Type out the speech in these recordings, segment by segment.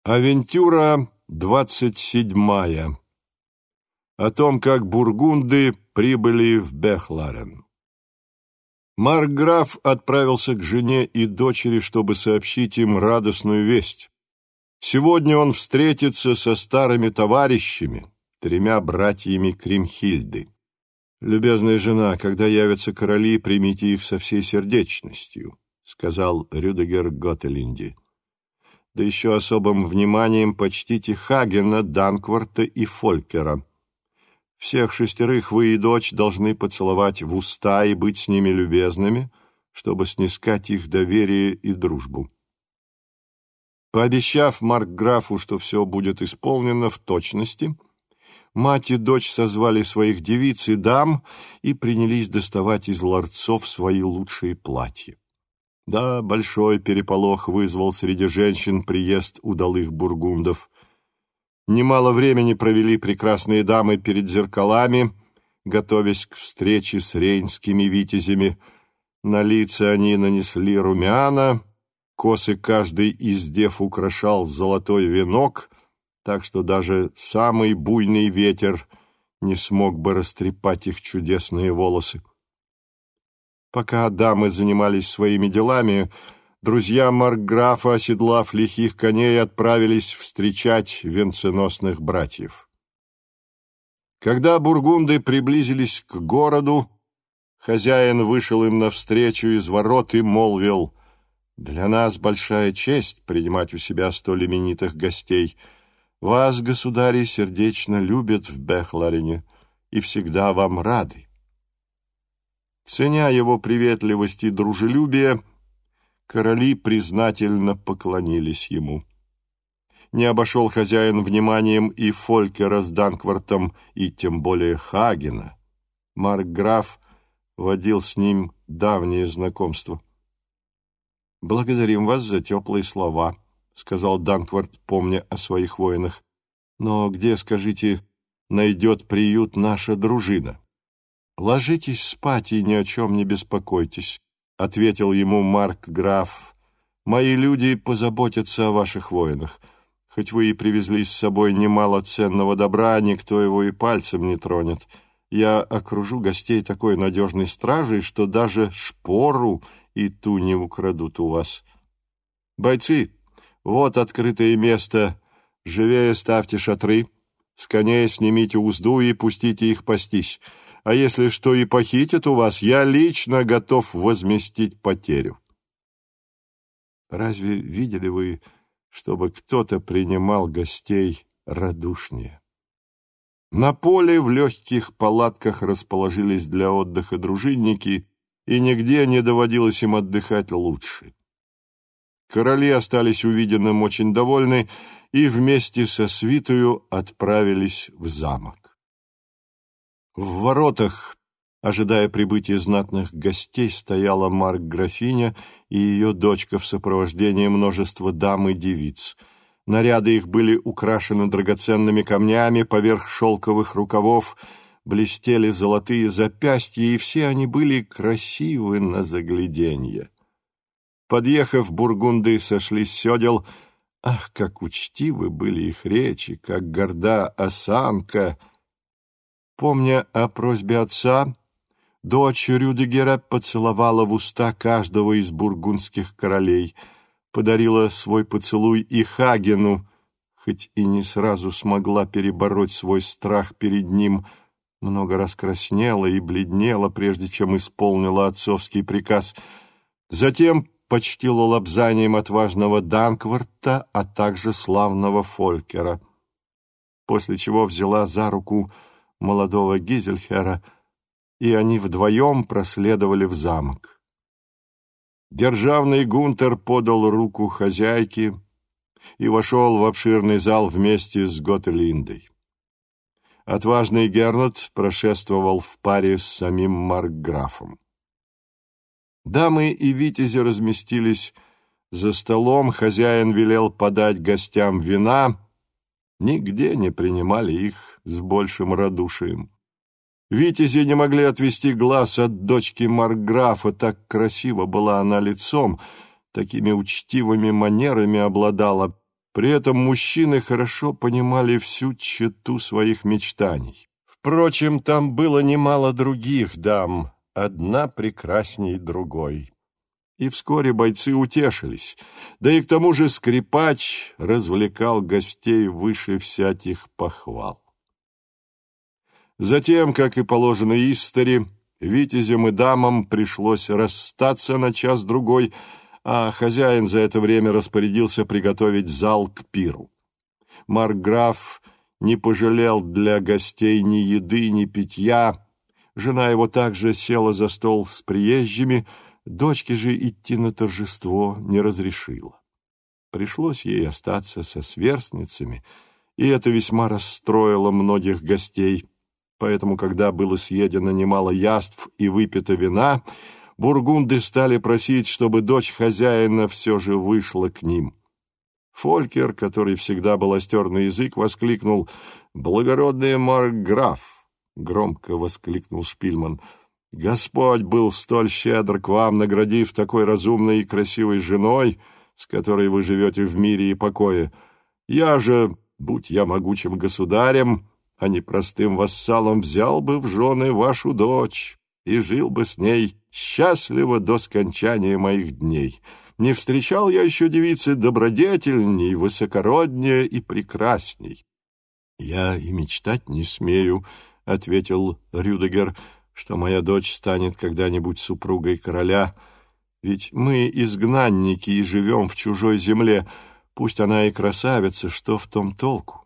Авентюра 27. О том, как бургунды прибыли в Бехларен. Маркграф отправился к жене и дочери, чтобы сообщить им радостную весть. Сегодня он встретится со старыми товарищами, 3 братьями Кримхильды. «Любезная жена, когда явятся короли, примите их со всей сердечностью», — сказал Рюдегер Готелинди. «Да еще особым вниманием почтите Хагена, Данкварта и Фолькера. Всех 6 вы и дочь должны поцеловать в уста и быть с ними любезными, чтобы снискать их доверие и дружбу». Пообещав маркграфу, что все будет исполнено в точности, мать и дочь созвали своих девиц и дам и принялись доставать из ларцов свои лучшие платья. Да, большой переполох вызвал среди женщин приезд удалых бургундов. Немало времени провели прекрасные дамы перед зеркалами, готовясь к встрече с рейнскими витязями. На лица они нанесли румяна, косы каждый из дев украшал золотой венок, так что даже самый буйный ветер не смог бы растрепать их чудесные волосы. Пока дамы занимались своими делами, друзья маркграфа, оседлав лихих коней, отправились встречать венценосных братьев. Когда бургунды приблизились к городу, хозяин вышел им навстречу из ворот и молвил: «Для нас большая честь принимать у себя столь именитых гостей. Вас, государи, сердечно любят в Бехларене и всегда вам рады». Ценя его приветливость и дружелюбие, короли признательно поклонились ему. Не обошел хозяин вниманием и Фолькера с Данквартом, и тем более Хагена. Маркграф водил с ним давнее знакомство. «Благодарим вас за теплые слова», — сказал Данкварт, помня о своих воинах. «Но где, скажите, найдет приют наша дружина?» «Ложитесь спать и ни о чем не беспокойтесь», — ответил ему маркграф. «Мои люди позаботятся о ваших воинах. Хоть вы и привезли с собой немало ценного добра, никто его и пальцем не тронет. Я окружу гостей такой надежной стражей, что даже шпору и ту не украдут у вас. Бойцы, вот открытое место. Живее ставьте шатры, с коней снимите узду и пустите их пастись. А если что и похитят у вас, я лично готов возместить потерю». Разве видели вы, чтобы кто-то принимал гостей радушнее? На поле в легких палатках расположились для отдыха дружинники, и нигде не доводилось им отдыхать лучше. Короли остались увиденным очень довольны и вместе со свитою отправились в замок. В воротах, ожидая прибытия знатных гостей, стояла маркграфиня и ее дочка в сопровождении множества дам и девиц. Наряды их были украшены драгоценными камнями, поверх шелковых рукавов блестели золотые запястья, и все они были красивы на загляденье. Подъехав, бургунды сошли с седел. Ах, как учтивы были их речи, как горда осанка! Помня о просьбе отца, дочь Рюдегера поцеловала в уста каждого из бургундских королей, подарила свой поцелуй и Хагену, хоть и не сразу смогла перебороть свой страх перед ним, много раз краснела и бледнела, прежде чем исполнила отцовский приказ. Затем почтила лобзанием отважного Данкварта, а также славного Фолькера, после чего взяла за руку молодого Гизельхера, и они вдвоем проследовали в замок. Державный Гунтер подал руку хозяйке и вошел в обширный зал вместе с Готелиндой. Отважный Гернот прошествовал в паре с самим маркграфом. Дамы и витязи разместились за столом, хозяин велел подать гостям вина, нигде не принимали их с большим радушием. Витязи не могли отвести глаз от дочки маркграфа, так красиво была она лицом, такими учтивыми манерами обладала. При этом мужчины хорошо понимали всю тщету своих мечтаний. Впрочем, там было немало других дам, одна прекрасней другой. И вскоре бойцы утешились, да и к тому же скрипач развлекал гостей выше всяких похвал. Затем, как и положено истори, витязям и дамам пришлось расстаться на час-другой, а хозяин за это время распорядился приготовить зал к пиру. Маркграф не пожалел для гостей ни еды, ни питья. Жена его также села за стол с приезжими, дочке же идти на торжество не разрешила. Пришлось ей остаться со сверстницами, и это весьма расстроило многих гостей. Поэтому, когда было съедено немало яств и выпито вина, бургунды стали просить, чтобы дочь хозяина все же вышла к ним. Фолькер, который всегда был остер на язык, воскликнул: «Благородный маркграф!» — громко воскликнул Шпильман. «Господь был столь щедр к вам, наградив такой разумной и красивой женой, с которой вы живете в мире и покое. Я же, будь я могучим государем, а не простым вассалом, взял бы в жены вашу дочь и жил бы с ней счастливо до скончания моих дней. Не встречал я еще девицы добродетельней, высокороднее и прекрасней». «Я и мечтать не смею», — ответил Рюдегер, «что моя дочь станет когда-нибудь супругой короля. Ведь мы изгнанники и живем в чужой земле. Пусть она и красавица, что в том толку?»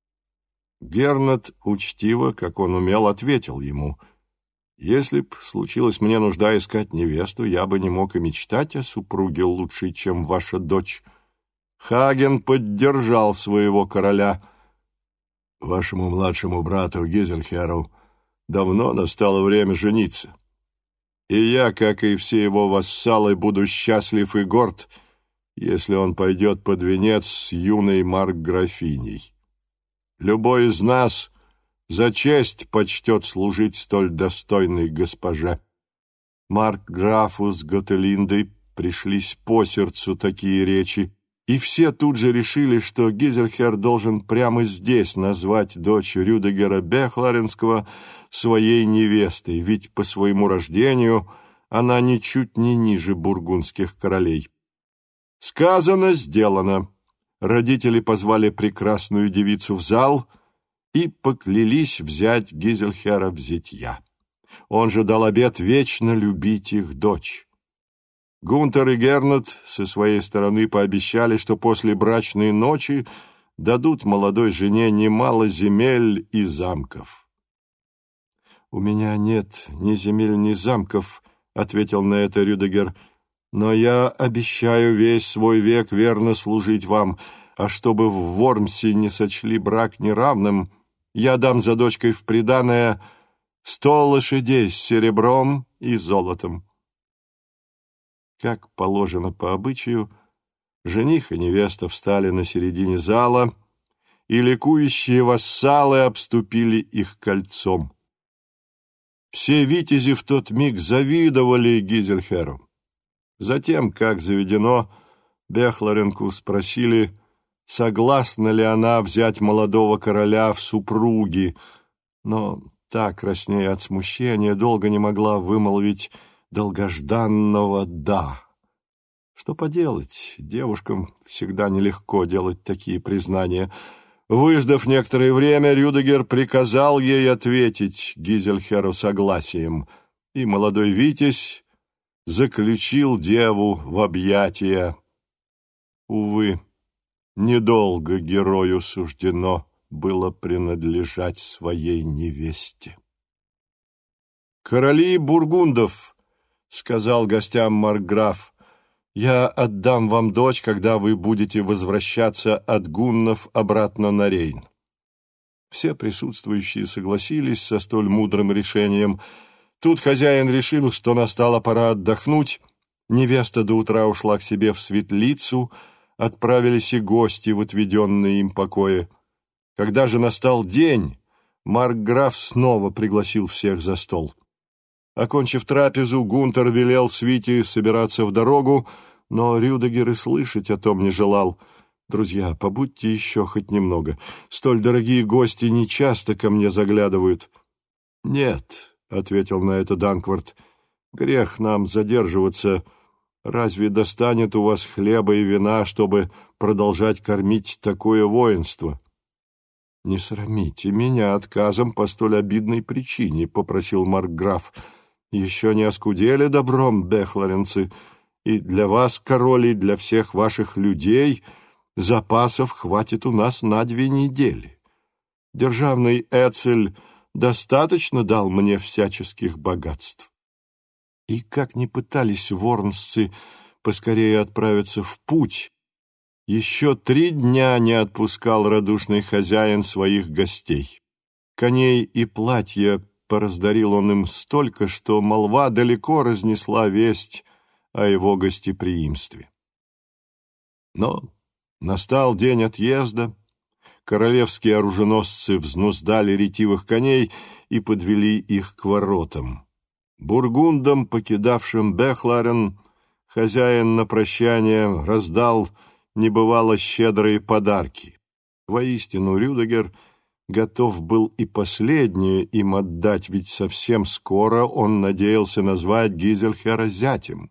Гернот учтиво, как он умел, ответил ему: «Если б случилось мне нужда искать невесту, я бы не мог и мечтать о супруге лучшей, чем ваша дочь». Хаген поддержал своего короля. «Вашему младшему брату Гизельхеру давно настало время жениться. И я, как и все его вассалы, буду счастлив и горд, если он пойдет под венец с юной маркграфиней. Любой из нас за честь почтет служить столь достойной госпоже». Маркграфу с Готелиндой пришлись по сердцу такие речи, и все тут же решили, что Гизельхер должен прямо здесь назвать дочь Рюдегера Бехларенского своей невестой, ведь по своему рождению она ничуть не ниже бургундских королей. Сказано, сделано. Родители позвали прекрасную девицу в зал и поклялись взять Гизельхера в зятья. Он же дал обет вечно любить их дочь. Гунтер и Гернот со своей стороны пообещали, что после брачной ночи дадут молодой жене немало земель и замков. «У меня нет ни земель, ни замков», — ответил на это Рюдегер, «но я обещаю весь свой век верно служить вам, а чтобы в Вормсе не сочли брак неравным, я дам за дочкой в приданое 100 лошадей с серебром и золотом». Как положено по обычаю, жених и невеста встали на середине зала, и ликующие вассалы обступили их кольцом. Все витязи в тот миг завидовали Гизельхеру. Затем, как заведено, Бехларенку спросили, согласна ли она взять молодого короля в супруги, но та, краснея от смущения, долго не могла вымолвить долгожданного «да». Что поделать, девушкам всегда нелегко делать такие признания. Выждав некоторое время, Рюдегер приказал ей ответить Гизельхеру согласием, и молодой витязь заключил деву в объятия. Увы, недолго герою суждено было принадлежать своей невесте. «Короли бургундов», — сказал гостям маркграф, — «я отдам вам дочь, когда вы будете возвращаться от гуннов обратно на Рейн». Все присутствующие согласились со столь мудрым решением. Тут хозяин решил, что настала пора отдохнуть. Невеста до утра ушла к себе в светлицу, отправились и гости в отведенные им покои. Когда же настал день, маркграф снова пригласил всех за стол. Окончив трапезу, Гунтер велел свите собираться в дорогу, но Рюдегер и слышать о том не желал. Друзья, побудьте еще хоть немного. Столь дорогие гости нечасто ко мне заглядывают». «Нет», — ответил на это Данквард, — «грех нам задерживаться. Разве достанет у вас хлеба и вина, чтобы продолжать кормить такое воинство?» «Не срамите меня отказом по столь обидной причине», — попросил маркграф. «Еще не оскудели добром бехлоренцы, и для вас, король, и для всех ваших людей запасов хватит у нас на 2 недели. Державный Эцель достаточно дал мне всяческих богатств». И как ни пытались ворнсцы поскорее отправиться в путь, еще 3 дня не отпускал радушный хозяин своих гостей. Коней и платья пораздарил он им столько, что молва далеко разнесла весть о его гостеприимстве. Но настал день отъезда, королевские оруженосцы взнуздали ретивых коней и подвели их к воротам. Бургундам, покидавшим Бехларен, хозяин на прощание раздал небывало щедрые подарки. Воистину, Рюдегер готов был и последнее им отдать, ведь совсем скоро он надеялся назвать Гизельхера зятем.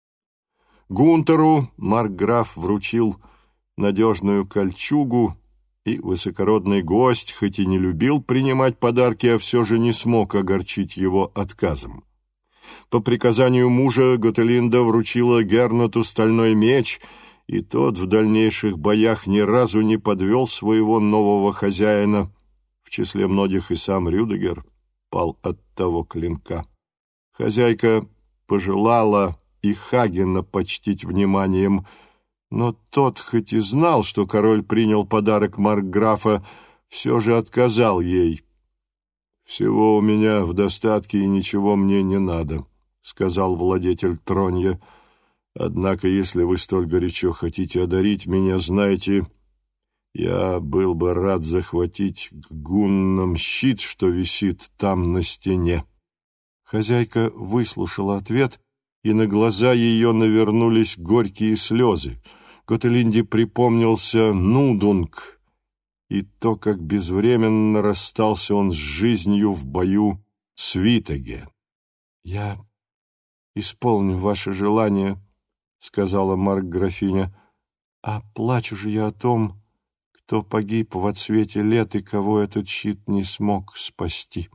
Гунтеру маркграф вручил надежную кольчугу, и высокородный гость, хоть и не любил принимать подарки, а все же не смог огорчить его отказом. По приказанию мужа Готелинда вручила Герноту стальной меч, и тот в дальнейших боях ни разу не подвел своего нового хозяина. В числе многих и сам Рюдегер пал от того клинка. Хозяйка пожелала и Хагена почтить вниманием, но тот, хоть и знал, что король принял подарок маркграфа, все же отказал ей. «Всего у меня в достатке, и ничего мне не надо», — сказал владетель Тронья. «Однако, если вы столь горячо хотите одарить меня, знайте, я был бы рад захватить к гуннам щит, что висит там на стене». Хозяйка выслушала ответ, и на глаза ее навернулись горькие слезы. Готелинде припомнился Нудунг и то, как безвременно расстался он с жизнью в бою с Витеге. «Я исполню ваше желание», — сказала маркграфиня, — «а плачу же я о том, кто погиб в отсвете лет и кого этот щит не смог спасти».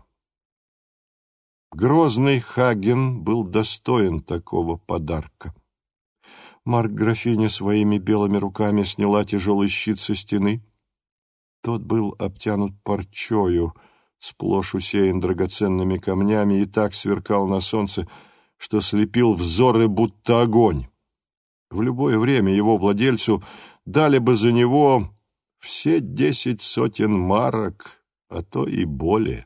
Грозный Хаген был достоин такого подарка. Маркграфиня своими белыми руками сняла тяжелый щит со стены. Тот был обтянут парчою, сплошь усеян драгоценными камнями, и так сверкал на солнце, что слепил взоры, будто огонь. В любое время его владельцу дали бы за него все 10 сотен марок, а то и более.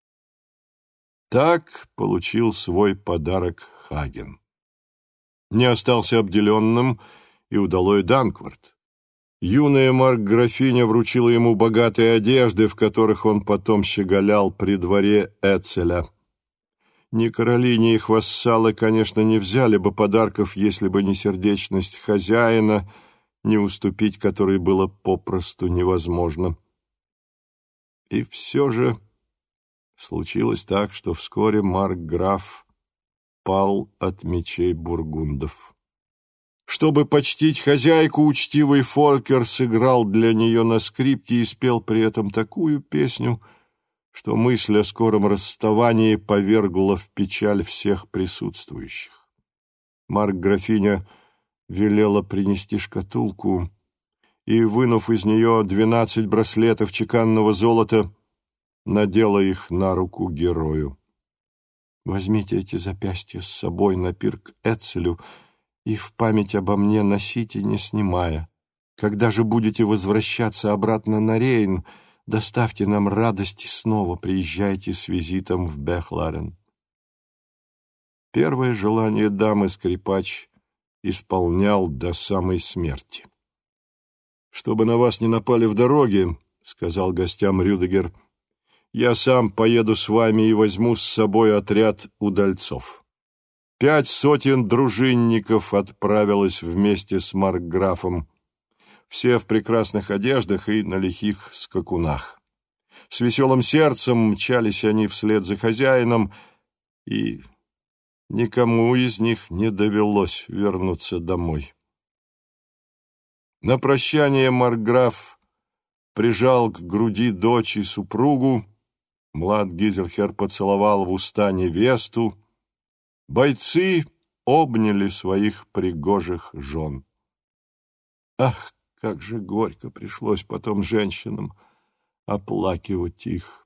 Так получил свой подарок Хаген. Не остался обделенным и удалой Данквард. Юная маркграфиня вручила ему богатые одежды, в которых он потом щеголял при дворе Эцеля. Ни короли, ни их вассалы, конечно, не взяли бы подарков, если бы не сердечность хозяина, не уступить которой было попросту невозможно. И все же случилось так, что вскоре маркграф пал от мечей бургундов. Чтобы почтить хозяйку, учтивый Фолькер сыграл для нее на скрипке и спел при этом такую песню, что мысль о скором расставании повергла в печаль всех присутствующих. Маркграфиня велела принести шкатулку и, вынув из нее 12 браслетов чеканного золота, надела их на руку герою. «Возьмите эти запястья с собой на пир к Эцелю и в память обо мне носите, не снимая. Когда же будете возвращаться обратно на Рейн, доставьте нам радость и снова приезжайте с визитом в Бехларен». Первое желание дамы-скрипач исполнял до самой смерти. «Чтобы на вас не напали в дороге, — сказал гостям Рюдегер, — я сам поеду с вами и возьму с собой отряд удальцов». 5 сотен дружинников отправилось вместе с маркграфом. все в прекрасных одеждах и на лихих скакунах. С веселым сердцем мчались они вслед за хозяином, и никому из них не довелось вернуться домой. На прощание марграф прижал к груди дочь и супругу, млад Гизельхер поцеловал в уста невесту, бойцы обняли своих пригожих жен. Ах, как же горько пришлось потом женщинам оплакивать их.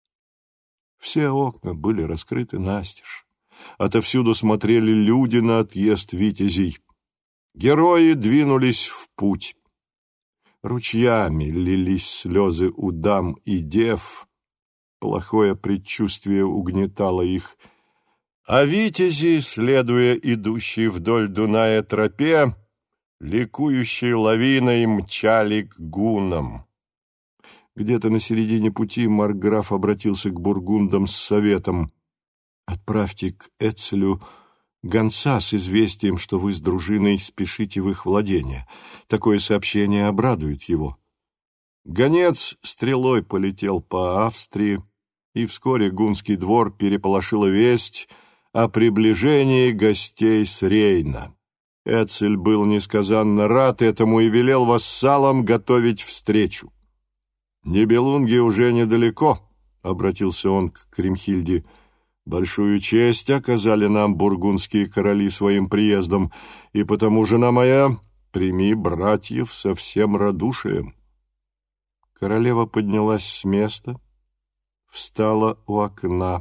Все окна были раскрыты настежь. Отовсюду смотрели люди на отъезд витязей. Герои двинулись в путь. Ручьями лились слезы у дам и дев. Плохое предчувствие угнетало их. А витязи, следуя идущей вдоль Дуная тропе, ликующей лавиной мчали к гуннам. Где-то на середине пути марграф обратился к бургундам с советом: «Отправьте к Эцелю гонца с известием, что вы с дружиной спешите в их владение. Такое сообщение обрадует его». Гонец стрелой полетел по Австрии, и вскоре гунский двор переполошила весть о приближении гостей с Рейна. Эцель был несказанно рад этому и велел вассалам готовить встречу. «Нибелунги уже недалеко», — обратился он к Кримхильде. «Большую честь оказали нам бургундские короли своим приездом, и потому, жена моя, прими братьев со всем радушием». Королева поднялась с места, встала у окна.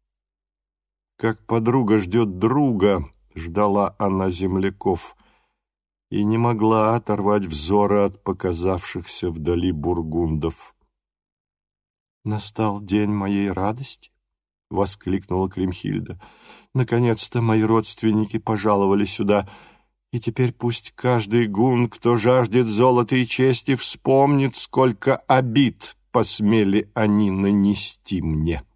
Как подруга ждет друга, ждала она земляков и не могла оторвать взора от показавшихся вдали бургундов. «Настал день моей радости», — воскликнула Кримхильда. «Наконец-то мои родственники пожаловали сюда, и теперь пусть каждый гун, кто жаждет золота и чести, вспомнит, сколько обид посмели они нанести мне».